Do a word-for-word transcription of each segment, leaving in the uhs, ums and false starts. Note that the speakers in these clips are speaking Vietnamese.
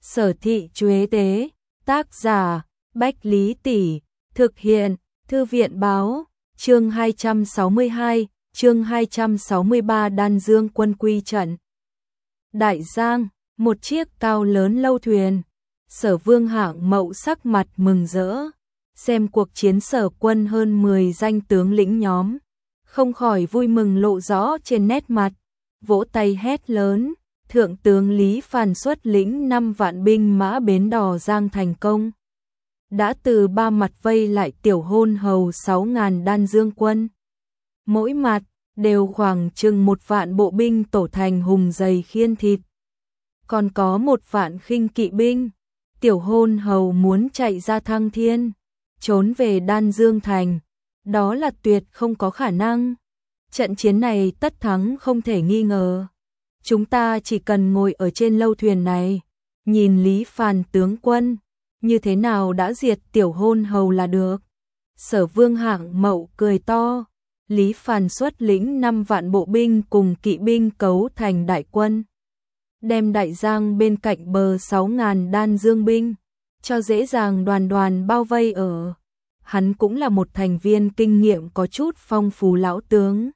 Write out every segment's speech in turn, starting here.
Sở thị Chuế Tế, tác giả, Bách Lý Tỷ, thực hiện, Thư viện Báo, chương hai trăm sáu mươi hai, chương hai trăm sáu mươi ba Đan Dương quân quy trận. Đại Giang, một chiếc cao lớn lâu thuyền, Sở Vương Hạng Mậu sắc mặt mừng rỡ, xem cuộc chiến Sở quân hơn mười danh tướng lĩnh nhóm, không khỏi vui mừng lộ rõ trên nét mặt, vỗ tay hét lớn. Thượng tướng Lý Phàn xuất lĩnh năm vạn binh mã bến đò Giang thành công. Đã từ ba mặt vây lại tiểu hôn hầu sáu ngàn đan dương quân. Mỗi mặt đều khoảng chừng một vạn bộ binh tổ thành hùng dày khiên thịt. Còn có một vạn khinh kỵ binh. Tiểu hôn hầu muốn chạy ra Thăng Thiên, trốn về đan dương thành. Đó là tuyệt không có khả năng. Trận chiến này tất thắng không thể nghi ngờ. Chúng ta chỉ cần ngồi ở trên lâu thuyền này, nhìn Lý Phàn tướng quân, như thế nào đã diệt tiểu hôn hầu là được. Sở Vương Hạng Mậu cười to, Lý Phàn xuất lĩnh năm vạn bộ binh cùng kỵ binh cấu thành đại quân. Đem Đại Giang bên cạnh bờ sáu ngàn đan dương binh, cho dễ dàng đoàn đoàn bao vây ở. Hắn cũng là một thành viên kinh nghiệm có chút phong phú lão tướng.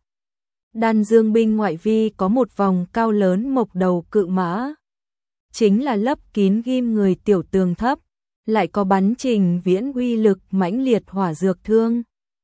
Đan dương binh ngoại vi có một vòng cao lớn mộc đầu cự mã. Chính là lấp kín ghim người tiểu tường thấp, lại có bắn trình viễn uy lực mãnh liệt hỏa dược thương.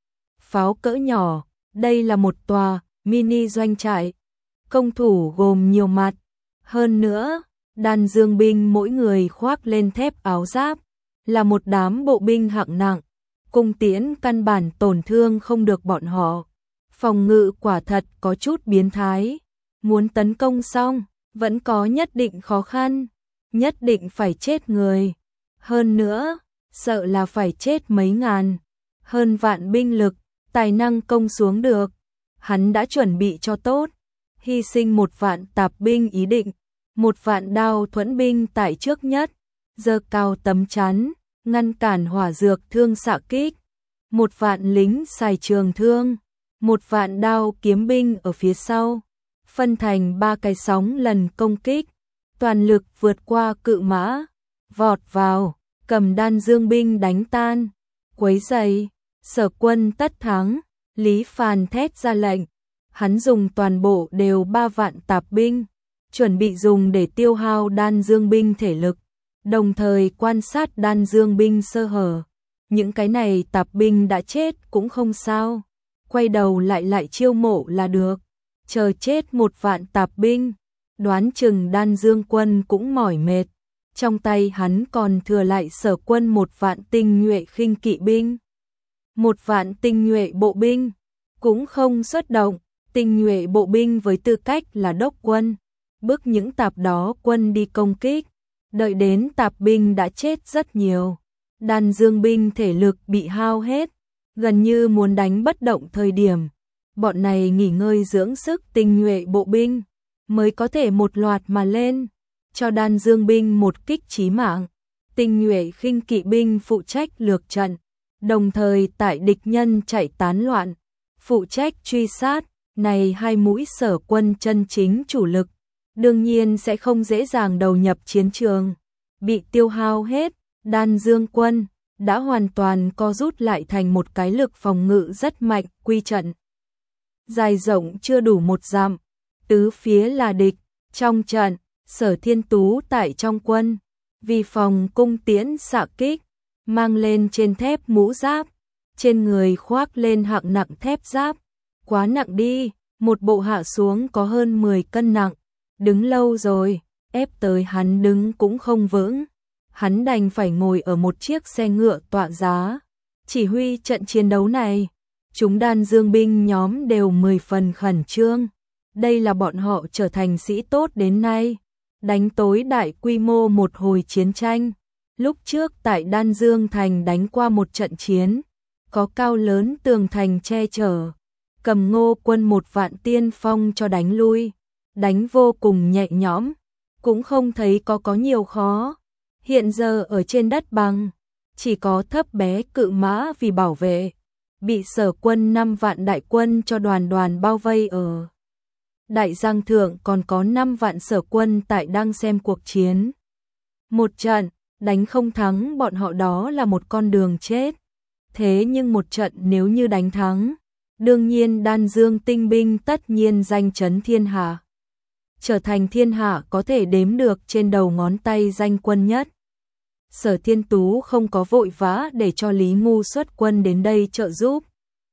Pháo cỡ nhỏ, đây là một tòa mini doanh trại. Công thủ gồm nhiều mặt. Hơn nữa, đan dương binh mỗi người khoác lên thép áo giáp, là một đám bộ binh hạng nặng. Cung tiễn căn bản tổn thương không được bọn họ. Phòng ngự quả thật có chút biến thái, muốn tấn công xong, vẫn có nhất định khó khăn, nhất định phải chết người. Hơn nữa, sợ là phải chết mấy ngàn, hơn vạn binh lực, tài năng công xuống được. Hắn đã chuẩn bị cho tốt, hy sinh một vạn tạp binh ý định, một vạn đao thuẫn binh tại trước nhất, giơ cao tấm chắn, ngăn cản hỏa dược thương xạ kích, một vạn lính xài trường thương. Một vạn đao kiếm binh ở phía sau, phân thành ba cái sóng lần công kích, toàn lực vượt qua cự mã, vọt vào, cầm đan dương binh đánh tan, quấy rầy. Sở quân tất thắng, Lý Phàn thét ra lệnh, hắn dùng toàn bộ đều ba vạn tạp binh, chuẩn bị dùng để tiêu hao đan dương binh thể lực, đồng thời quan sát đan dương binh sơ hở. Những cái này tạp binh đã chết cũng không sao. Quay đầu lại lại chiêu mộ là được, chờ chết một vạn tạp binh, đoán chừng đan dương quân cũng mỏi mệt, trong tay hắn còn thừa lại Sở quân một vạn tinh nhuệ khinh kỵ binh, một vạn tinh nhuệ bộ binh, cũng không xuất động, tinh nhuệ bộ binh với tư cách là đốc quân, bức những tạp đó quân đi công kích, đợi đến tạp binh đã chết rất nhiều, đan dương binh thể lực bị hao hết. Gần như muốn đánh bất động thời điểm, bọn này nghỉ ngơi dưỡng sức tinh nhuệ bộ binh, mới có thể một loạt mà lên, cho đan dương binh một kích chí mạng. Tinh nhuệ khinh kỵ binh phụ trách lược trận, đồng thời tại địch nhân chạy tán loạn, phụ trách truy sát, này hai mũi Sở quân chân chính chủ lực, đương nhiên sẽ không dễ dàng đầu nhập chiến trường, bị tiêu hao hết, đan dương quân đã hoàn toàn co rút lại thành một cái lực phòng ngự rất mạnh, quy trận. Dài rộng chưa đủ một dặm, tứ phía là địch, trong trận, Sở Thiên Tú tại trong quân, vì phòng cung tiễn xạ kích, mang lên trên thép mũ giáp, trên người khoác lên hạng nặng thép giáp, quá nặng đi, một bộ hạ xuống có hơn mười cân nặng, đứng lâu rồi, ép tới hắn đứng cũng không vững. Hắn đành phải ngồi ở một chiếc xe ngựa tọa giá, chỉ huy trận chiến đấu này. Chúng đan dương binh nhóm đều mười phần khẩn trương. Đây là bọn họ trở thành sĩ tốt đến nay, đánh tối đại quy mô một hồi chiến tranh. Lúc trước tại Đan Dương Thành đánh qua một trận chiến, có cao lớn tường thành che chở, cầm Ngô quân một vạn tiên phong cho đánh lui, đánh vô cùng nhẹ nhõm, cũng không thấy có có nhiều khó. Hiện giờ ở trên đất bằng, chỉ có thấp bé cự mã vì bảo vệ, bị Sở quân năm vạn đại quân cho đoàn đoàn bao vây ở. Đại Giang Thượng còn có năm vạn Sở quân tại đang xem cuộc chiến. Một trận, đánh không thắng bọn họ đó là một con đường chết. Thế nhưng một trận nếu như đánh thắng, đương nhiên Đan Dương tinh binh tất nhiên danh chấn thiên hạ. Trở thành thiên hạ có thể đếm được trên đầu ngón tay danh quân nhất. Sở Thiên Tú không có vội vã để cho Lý Ngu xuất quân đến đây trợ giúp.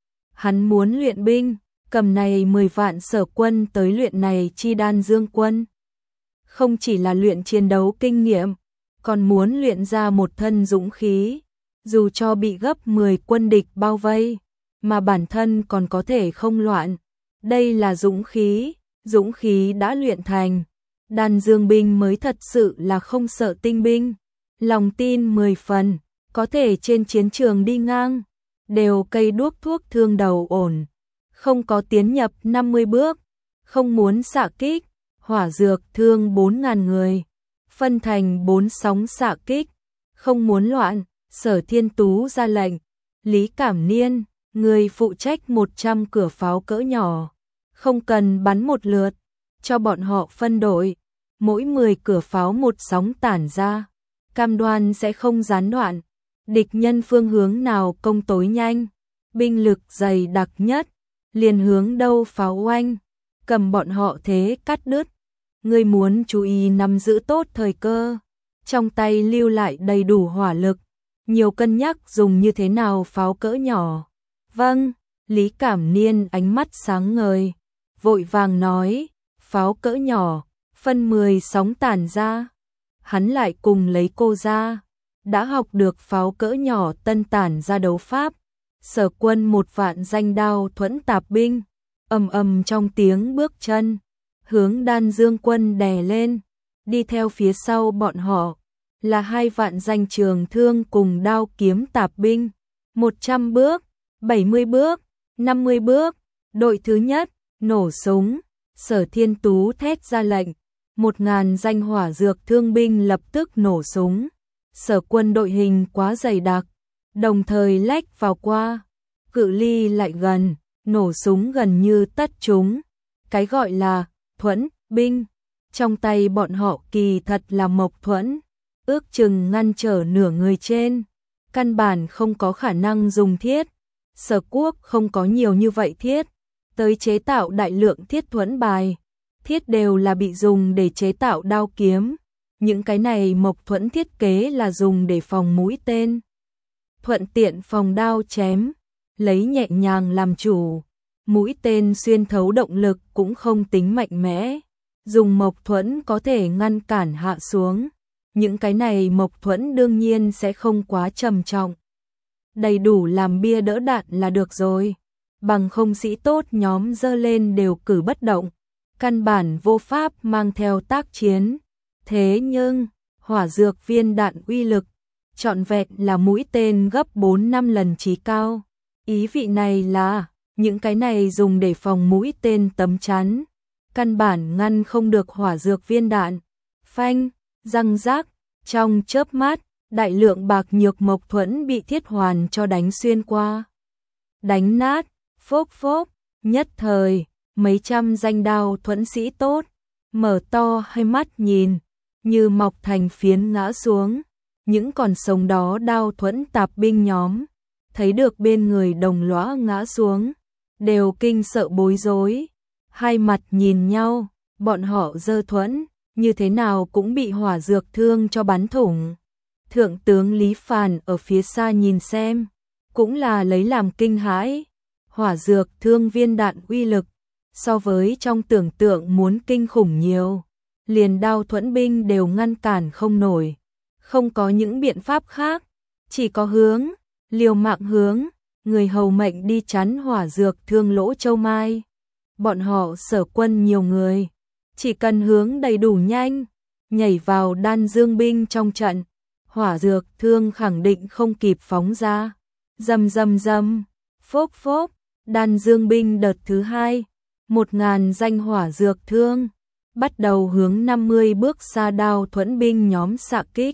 Hắn muốn luyện binh, cầm này mười vạn sở quân tới luyện này chi Đan Dương quân. Không chỉ là luyện chiến đấu kinh nghiệm, còn muốn luyện ra một thân dũng khí, dù cho bị gấp mười quân địch bao vây, mà bản thân còn có thể không loạn. Đây là dũng khí, dũng khí đã luyện thành. Đan Dương binh mới thật sự là không sợ tinh binh, lòng tin mười phần, có thể trên chiến trường đi ngang, đều cây đuốc thuốc thương đầu ổn, không có tiến nhập năm mươi bước, không muốn xạ kích, hỏa dược thương bốn ngàn người, phân thành bốn sóng xạ kích, không muốn loạn. Sở Thiên Tú ra lệnh, Lý Cảm Niên, người phụ trách một trăm cửa pháo cỡ nhỏ, không cần bắn một lượt, cho bọn họ phân đội, mỗi mười cửa pháo một sóng tản ra, cam đoan sẽ không gián đoạn. Địch nhân phương hướng nào công tối nhanh, binh lực dày đặc nhất, liền hướng đâu pháo oanh, cầm bọn họ thế cắt đứt. Người muốn chú ý nắm giữ tốt thời cơ, trong tay lưu lại đầy đủ hỏa lực, nhiều cân nhắc dùng như thế nào pháo cỡ nhỏ. Vâng, Lý Cảm Niên ánh mắt sáng ngời, vội vàng nói, pháo cỡ nhỏ, phân mười sóng tản ra. Hắn lại cùng lấy cô ra, đã học được pháo cỡ nhỏ tân tản ra đấu pháp. Sở quân một vạn danh đao thuẫn tạp binh, ầm ầm trong tiếng bước chân, hướng Đan Dương quân đè lên, đi theo phía sau bọn họ là hai vạn danh trường thương cùng đao kiếm tạp binh. Một trăm bước, bảy mươi bước, năm mươi bước, đội thứ nhất, nổ súng. Sở Thiên Tú thét ra lệnh, một ngàn danh hỏa dược thương binh lập tức nổ súng. Sở quân đội hình quá dày đặc, đồng thời lách vào qua, cự ly lại gần, nổ súng gần như tất chúng. Cái gọi là thuẫn binh, trong tay bọn họ kỳ thật là mộc thuẫn, ước chừng ngăn trở nửa người trên, căn bản không có khả năng dùng thiết. Sở quốc không có nhiều như vậy thiết, tới chế tạo đại lượng thiết thuẫn bài, thiết đều là bị dùng để chế tạo đao kiếm. Những cái này mộc thuẫn thiết kế là dùng để phòng mũi tên, thuận tiện phòng đao chém, lấy nhẹ nhàng làm chủ. Mũi tên xuyên thấu động lực cũng không tính mạnh mẽ, dùng mộc thuẫn có thể ngăn cản hạ xuống. Những cái này mộc thuẫn đương nhiên sẽ không quá trầm trọng, đầy đủ làm bia đỡ đạn là được rồi, bằng không sĩ tốt nhóm dơ lên đều cử bất động, căn bản vô pháp mang theo tác chiến. Thế nhưng, hỏa dược viên đạn uy lực, trọn vẹn là mũi tên gấp bốn năm lần chí cao. Ý vị này là, những cái này dùng để phòng mũi tên tấm chắn, căn bản ngăn không được hỏa dược viên đạn. Phanh, răng rác, trong chớp mắt, đại lượng bạc nhược mộc thuẫn bị thiết hoàn cho đánh xuyên qua, đánh nát, phốc phốc. Nhất thời, mấy trăm danh đao thuẫn sĩ tốt, mở to hai mắt nhìn, như mọc thành phiến ngã xuống. Những còn sống đó đao thuẫn tạp binh nhóm, thấy được bên người đồng lõa ngã xuống, đều kinh sợ bối rối, hai mặt nhìn nhau, bọn họ giơ thuẫn, như thế nào cũng bị hỏa dược thương cho bắn thủng. Thượng tướng Lý Phàn ở phía xa nhìn xem, cũng là lấy làm kinh hãi, hỏa dược thương viên đạn uy lực, so với trong tưởng tượng muốn kinh khủng nhiều, liền đao thuẫn binh đều ngăn cản không nổi, không có những biện pháp khác, chỉ có hướng, liều mạng hướng, người hầu mệnh đi chắn hỏa dược thương lỗ châu mai. Bọn họ sở quân nhiều người, chỉ cần hướng đầy đủ nhanh, nhảy vào Đan Dương binh trong trận, hỏa dược thương khẳng định không kịp phóng ra. Rầm rầm rầm, phốc phốc, Đan Dương binh đợt thứ hai, một ngàn danh hỏa dược thương, bắt đầu hướng năm mươi bước xa đao thuẫn binh nhóm xạ kích.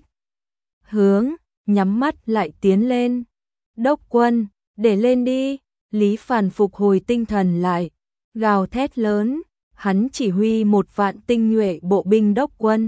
Hướng, nhắm mắt lại tiến lên. Đốc quân, để lên đi. Lý Phàn phục hồi tinh thần lại, gào thét lớn, hắn chỉ huy một vạn tinh nhuệ bộ binh đốc quân,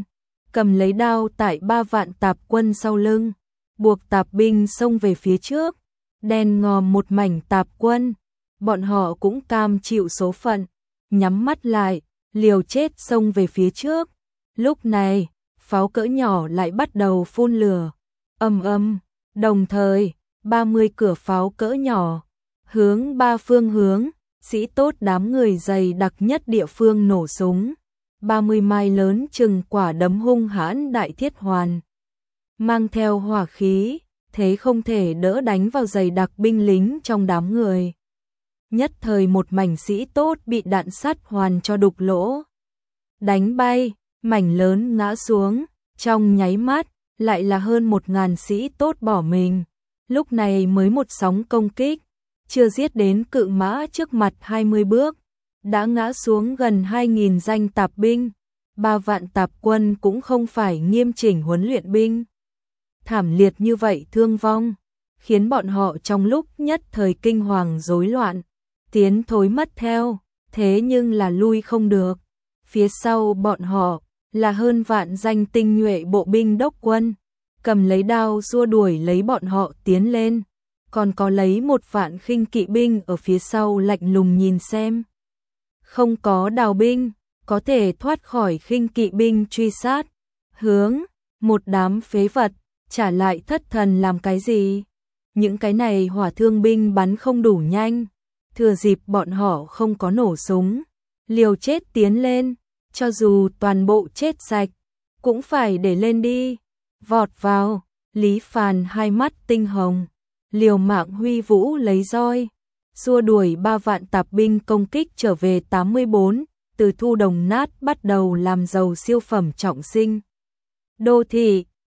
cầm lấy đao tại ba vạn tạp quân sau lưng, buộc tạp binh xông về phía trước, đen ngòm một mảnh tạp quân, bọn họ cũng cam chịu số phận, nhắm mắt lại, liều chết xông về phía trước. Lúc này, pháo cỡ nhỏ lại bắt đầu phun lửa, ầm ầm, đồng thời, ba mươi cửa pháo cỡ nhỏ, hướng ba phương hướng, sĩ tốt đám người dày đặc nhất địa phương nổ súng. ba mươi mai lớn chừng quả đấm hung hãn đại thiết hoàn, mang theo hỏa khí, thế không thể đỡ đánh vào dày đặc binh lính trong đám người. Nhất thời một mảnh sĩ tốt bị đạn sắt hoàn cho đục lỗ, đánh bay, mảnh lớn ngã xuống, trong nháy mắt, lại là hơn một ngàn sĩ tốt bỏ mình. Lúc này mới một sóng công kích, chưa giết đến cự mã trước mặt hai mươi bước, đã ngã xuống gần hai nghìn danh tạp binh, ba vạn tạp quân cũng không phải nghiêm chỉnh huấn luyện binh. Thảm liệt như vậy thương vong, khiến bọn họ trong lúc nhất thời kinh hoàng rối loạn, tiến thối mất theo, thế nhưng là lui không được. Phía sau bọn họ là hơn vạn danh tinh nhuệ bộ binh đốc quân, cầm lấy đao xua đuổi lấy bọn họ tiến lên, còn có lấy một vạn khinh kỵ binh ở phía sau lạnh lùng nhìn xem. Không có đào binh, có thể thoát khỏi khinh kỵ binh truy sát, hướng, một đám phế vật, trả lại thất thần làm cái gì? Những cái này hỏa thương binh bắn không đủ nhanh, thừa dịp bọn họ không có nổ súng, liều chết tiến lên, cho dù toàn bộ chết sạch, cũng phải để lên đi. Vọt vào, Lý Phàn hai mắt tinh hồng, liều mạng huy vũ lấy roi, xua đuổi ba vạn tạp binh công kích trở về tám mươi bốn, từ thu đồng nát bắt đầu làm giàu siêu phẩm trọng sinh. Đô thị,